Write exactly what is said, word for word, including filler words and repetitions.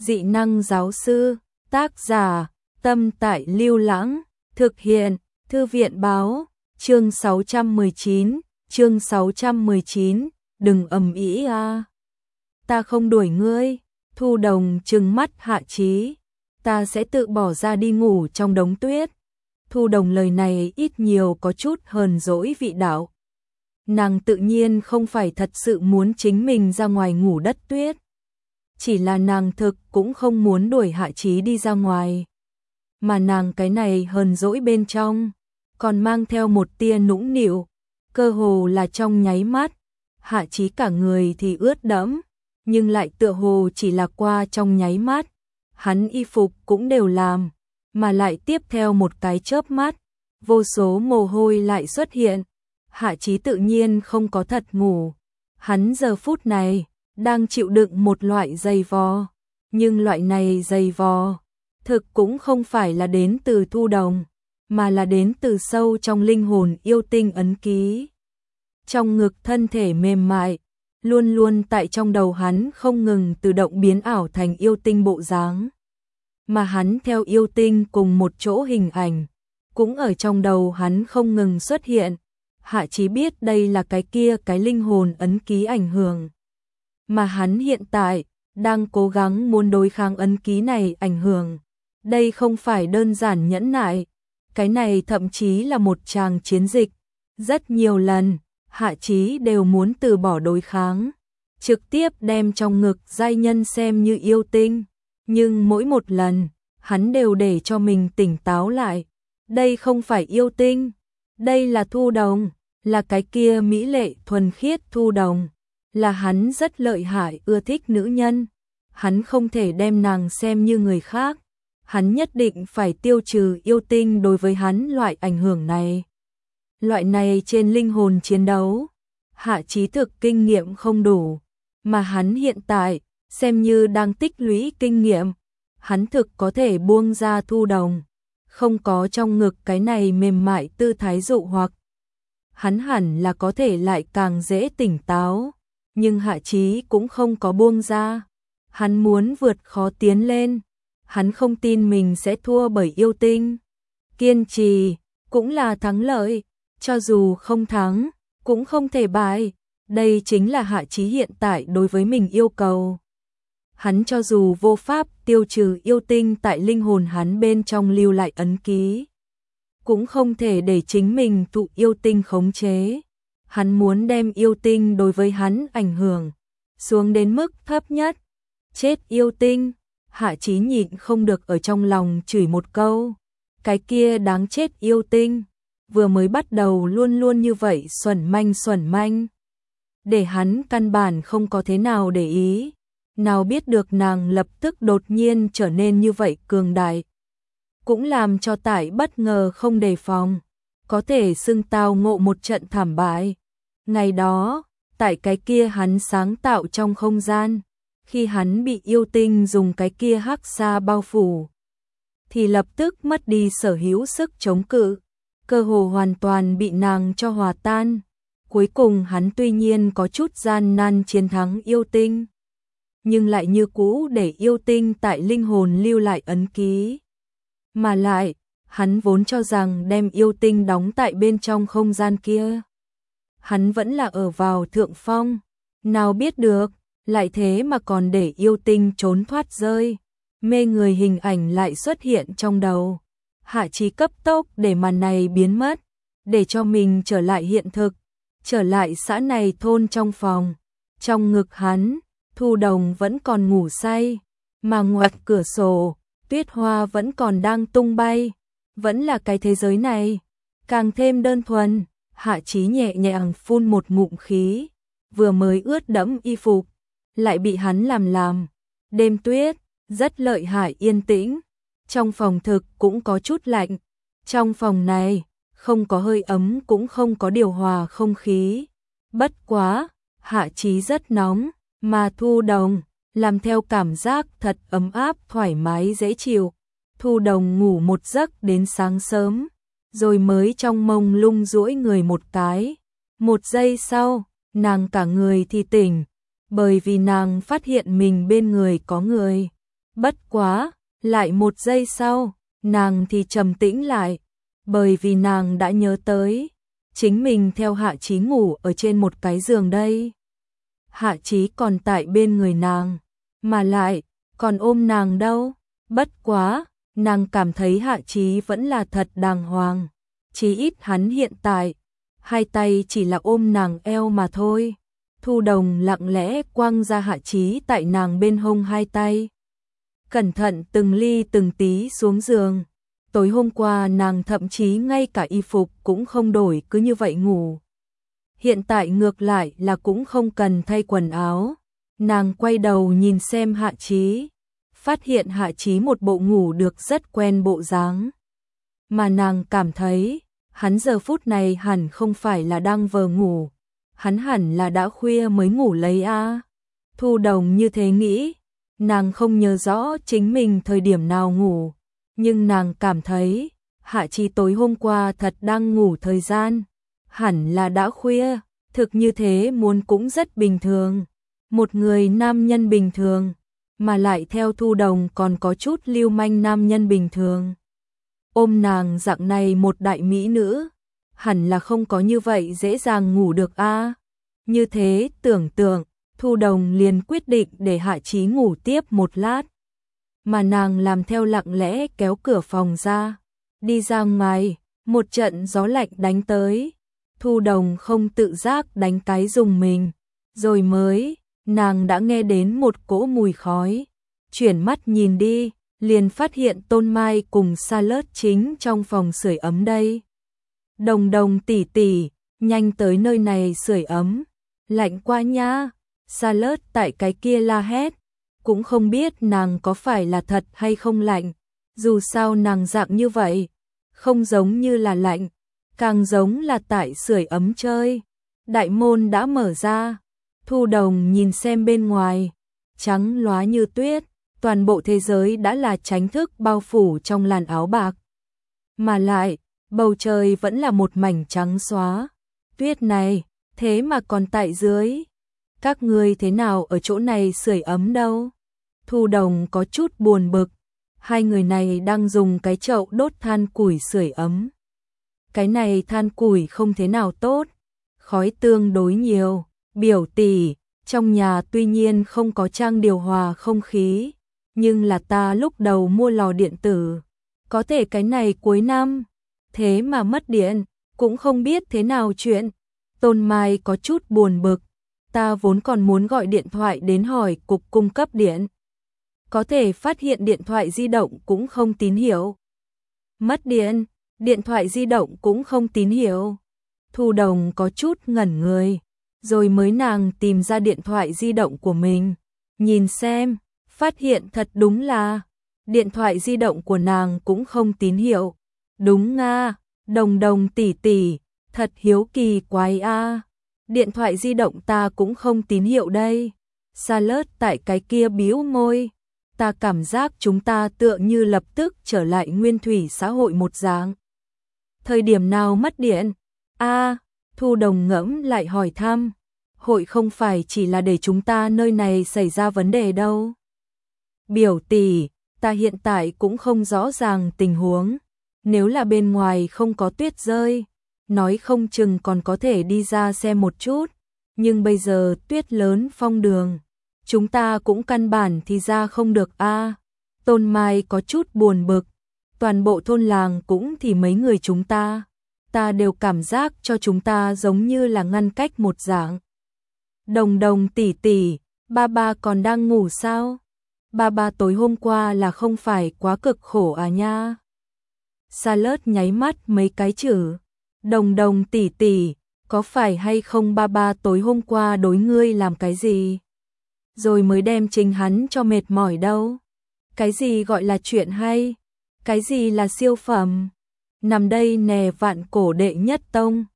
Dị năng giáo sư, tác giả, Tâm Tại Lưu Lãng, thực hiện, Thư viện báo, chương sáu trăm mười chín, chương sáu trăm mười chín, đừng ầm ĩ a. Ta không đuổi ngươi, Thu Đồng trừng mắt Hạ Chí, ta sẽ tự bỏ ra đi ngủ trong đống tuyết. Thu Đồng lời này ít nhiều có chút hờn dỗi vị đạo. Nàng tự nhiên không phải thật sự muốn chính mình ra ngoài ngủ đất tuyết. Chỉ là nàng thực cũng không muốn đuổi Hạ Chí đi ra ngoài. Mà nàng cái này hờn dỗi bên trong, còn mang theo một tia nũng nịu, cơ hồ là trong nháy mắt. Hạ Chí cả người thì ướt đẫm, nhưng lại tựa hồ chỉ là qua trong nháy mắt. Hắn y phục cũng đều làm, mà lại tiếp theo một cái chớp mắt, vô số mồ hôi lại xuất hiện. Hạ Chí tự nhiên không có thật ngủ. Hắn giờ phút này đang chịu đựng một loại dày vò, nhưng loại này dày vò thực cũng không phải là đến từ Thu Đồng, mà là đến từ sâu trong linh hồn yêu tinh ấn ký. Trong ngực thân thể mềm mại, luôn luôn tại trong đầu hắn không ngừng tự động biến ảo thành yêu tinh bộ dáng. Mà hắn theo yêu tinh cùng một chỗ hình ảnh, cũng ở trong đầu hắn không ngừng xuất hiện. Hạ Chí biết đây là cái kia cái linh hồn ấn ký ảnh hưởng. Mà hắn hiện tại đang cố gắng muốn đối kháng ấn ký này ảnh hưởng. Đây không phải đơn giản nhẫn nại, cái này thậm chí là một tràng chiến dịch. Rất nhiều lần, Hạ Chí đều muốn từ bỏ đối kháng, trực tiếp đem trong ngực giai nhân xem như yêu tinh. Nhưng mỗi một lần, hắn đều để cho mình tỉnh táo lại. Đây không phải yêu tinh, đây là Thu Đồng, là cái kia mỹ lệ thuần khiết Thu Đồng, là hắn rất lợi hại ưa thích nữ nhân. Hắn không thể đem nàng xem như người khác, hắn nhất định phải tiêu trừ yêu tinh đối với hắn loại ảnh hưởng này. Loại này trên linh hồn chiến đấu, Hạ Chí thực kinh nghiệm không đủ, mà hắn hiện tại xem như đang tích lũy kinh nghiệm. Hắn thực có thể buông ra Thu Đồng, không có trong ngực cái này mềm mại tư thái dụ hoặc. Hắn hẳn là có thể lại càng dễ tỉnh táo, nhưng Hạ Chí cũng không có buông ra. Hắn muốn vượt khó tiến lên, hắn không tin mình sẽ thua bởi yêu tinh. Kiên trì cũng là thắng lợi, cho dù không thắng, cũng không thể bại. Đây chính là Hạ Chí hiện tại đối với mình yêu cầu. Hắn cho dù vô pháp tiêu trừ yêu tinh tại linh hồn hắn bên trong lưu lại ấn ký, cũng không thể để chính mình thụ yêu tinh khống chế. Hắn muốn đem yêu tinh đối với hắn ảnh hưởng xuống đến mức thấp nhất. Chết yêu tinh, Hạ Chí nhịn không được ở trong lòng chửi một câu. Cái kia đáng chết yêu tinh, vừa mới bắt đầu luôn luôn như vậy xuẩn manh xuẩn manh, để hắn căn bản không có thế nào để ý. Nào biết được nàng lập tức đột nhiên trở nên như vậy cường đại, cũng làm cho Tải bất ngờ không đề phòng, có thể xưng tao ngộ một trận thảm bại. Ngày đó, tại cái kia hắn sáng tạo trong không gian, khi hắn bị yêu tinh dùng cái kia hắc sa bao phủ, thì lập tức mất đi sở hữu sức chống cự, cơ hồ hoàn toàn bị nàng cho hòa tan. Cuối cùng hắn tuy nhiên có chút gian nan chiến thắng yêu tinh, nhưng lại như cũ để yêu tinh tại linh hồn lưu lại ấn ký. Mà lại, hắn vốn cho rằng đem yêu tinh đóng tại bên trong không gian kia, hắn vẫn là ở vào thượng phong. Nào biết được, lại thế mà còn để yêu tinh trốn thoát rơi. Mê người hình ảnh lại xuất hiện trong đầu. Hạ Chí cấp tốc để màn này biến mất, để cho mình trở lại hiện thực, trở lại xã này thôn trong phòng. Trong ngực hắn, Thu Đồng vẫn còn ngủ say, mà ngoặt cửa sổ, tuyết hoa vẫn còn đang tung bay. Vẫn là cái thế giới này, càng thêm đơn thuần. Hạ Chí nhẹ nhàng phun một ngụm khí, vừa mới ướt đẫm y phục, lại bị hắn làm làm. Đêm tuyết, rất lợi hại yên tĩnh, trong phòng thực cũng có chút lạnh. Trong phòng này, không có hơi ấm cũng không có điều hòa không khí. Bất quá, Hạ Chí rất nóng, mà Thu Đồng làm theo cảm giác thật ấm áp thoải mái dễ chịu. Thu Đồng ngủ một giấc đến sáng sớm, rồi mới trong mông lung duỗi người một cái. Một giây sau, nàng cả người thì tỉnh, bởi vì nàng phát hiện mình bên người có người. Bất quá, lại một giây sau, nàng thì trầm tĩnh lại, bởi vì nàng đã nhớ tới, chính mình theo Hạ Chí ngủ ở trên một cái giường đây. Hạ Chí còn tại bên người nàng, mà lại, còn ôm nàng đâu. Bất quá, nàng cảm thấy Hạ Chí vẫn là thật đàng hoàng, chí ít hắn hiện tại, hai tay chỉ là ôm nàng eo mà thôi. Thu Đồng lặng lẽ quăng ra Hạ Chí tại nàng bên hông hai tay. Cẩn thận từng ly từng tí xuống giường. Tối hôm qua nàng thậm chí ngay cả y phục cũng không đổi cứ như vậy ngủ. Hiện tại ngược lại là cũng không cần thay quần áo. Nàng quay đầu nhìn xem Hạ Chí, phát hiện Hạ Chí một bộ ngủ được rất quen bộ dáng. Mà nàng cảm thấy, hắn giờ phút này hẳn không phải là đang vờ ngủ, hắn hẳn là đã khuya mới ngủ lấy a. Thu Đồng như thế nghĩ, nàng không nhớ rõ chính mình thời điểm nào ngủ, nhưng nàng cảm thấy, Hạ Chí tối hôm qua thật đang ngủ thời gian, hẳn là đã khuya, thực như thế muốn cũng rất bình thường. Một người nam nhân bình thường, mà lại theo Thu Đồng còn có chút lưu manh nam nhân bình thường. Ôm nàng dạng này một đại mỹ nữ, hẳn là không có như vậy dễ dàng ngủ được a. Như thế tưởng tượng, Thu Đồng liền quyết định để Hạ Chí ngủ tiếp một lát. Mà nàng làm theo lặng lẽ kéo cửa phòng ra, đi ra ngoài, một trận gió lạnh đánh tới. Thu Đồng không tự giác đánh cái dùng mình, rồi mới, nàng đã nghe đến một cỗ mùi khói. Chuyển mắt nhìn đi, liền phát hiện Tôn Mai cùng Charlotte chính trong phòng sưởi ấm đây. Đồng Đồng tỷ tỷ, nhanh tới nơi này sưởi ấm, lạnh quá nha. Charlotte tại cái kia la hét, cũng không biết nàng có phải là thật hay không lạnh, dù sao nàng dạng như vậy, không giống như là lạnh, càng giống là tại sưởi ấm chơi. Đại môn đã mở ra, Thu Đồng nhìn xem bên ngoài, trắng lóa như tuyết, toàn bộ thế giới đã là tránh thức bao phủ trong làn áo bạc. Mà lại, bầu trời vẫn là một mảnh trắng xóa. Tuyết này, thế mà còn tại dưới. Các ngươi thế nào ở chỗ này sưởi ấm đâu? Thu Đồng có chút buồn bực, hai người này đang dùng cái chậu đốt than củi sưởi ấm. Cái này than củi không thế nào tốt, khói tương đối nhiều. Biểu tỷ, trong nhà tuy nhiên không có trang điều hòa không khí, nhưng là ta lúc đầu mua lò điện tử, có thể cái này cuối năm, thế mà mất điện, cũng không biết thế nào chuyện. Tôn Mai có chút buồn bực, ta vốn còn muốn gọi điện thoại đến hỏi cục cung cấp điện, có thể phát hiện điện thoại di động cũng không tín hiệu. Mất điện, điện thoại di động cũng không tín hiệu. Thu Đồng có chút ngẩn người, rồi mới nàng tìm ra điện thoại di động của mình, nhìn xem, phát hiện thật đúng là điện thoại di động của nàng cũng không tín hiệu. Đúng nga, Đồng Đồng tỷ tỷ, thật hiếu kỳ quái a. Điện thoại di động ta cũng không tín hiệu đây. Charlotte tại cái kia bĩu môi, ta cảm giác chúng ta tựa như lập tức trở lại nguyên thủy xã hội một dạng. Thời điểm nào mất điện? A, Thu Đồng ngẫm lại hỏi thăm, hội không phải chỉ là để chúng ta nơi này xảy ra vấn đề đâu. Biểu tỷ, ta hiện tại cũng không rõ ràng tình huống, nếu là bên ngoài không có tuyết rơi, nói không chừng còn có thể đi ra xem một chút, nhưng bây giờ tuyết lớn phong đường, chúng ta cũng căn bản thì ra không được a. Tôn Mai có chút buồn bực, toàn bộ thôn làng cũng thì mấy người chúng ta, ta đều cảm giác cho chúng ta giống như là ngăn cách một dạng. Đồng Đồng tỷ tỷ, ba ba còn đang ngủ sao? Ba ba tối hôm qua là không phải quá cực khổ à nha? Charlotte nháy mắt mấy cái chữ. Đồng Đồng tỷ tỷ, có phải hay không ba ba tối hôm qua đối ngươi làm cái gì? Rồi mới đem chính hắn cho mệt mỏi đâu? Cái gì gọi là chuyện hay? Cái gì là siêu phẩm? Nằm đây nè vạn cổ đệ nhất tông,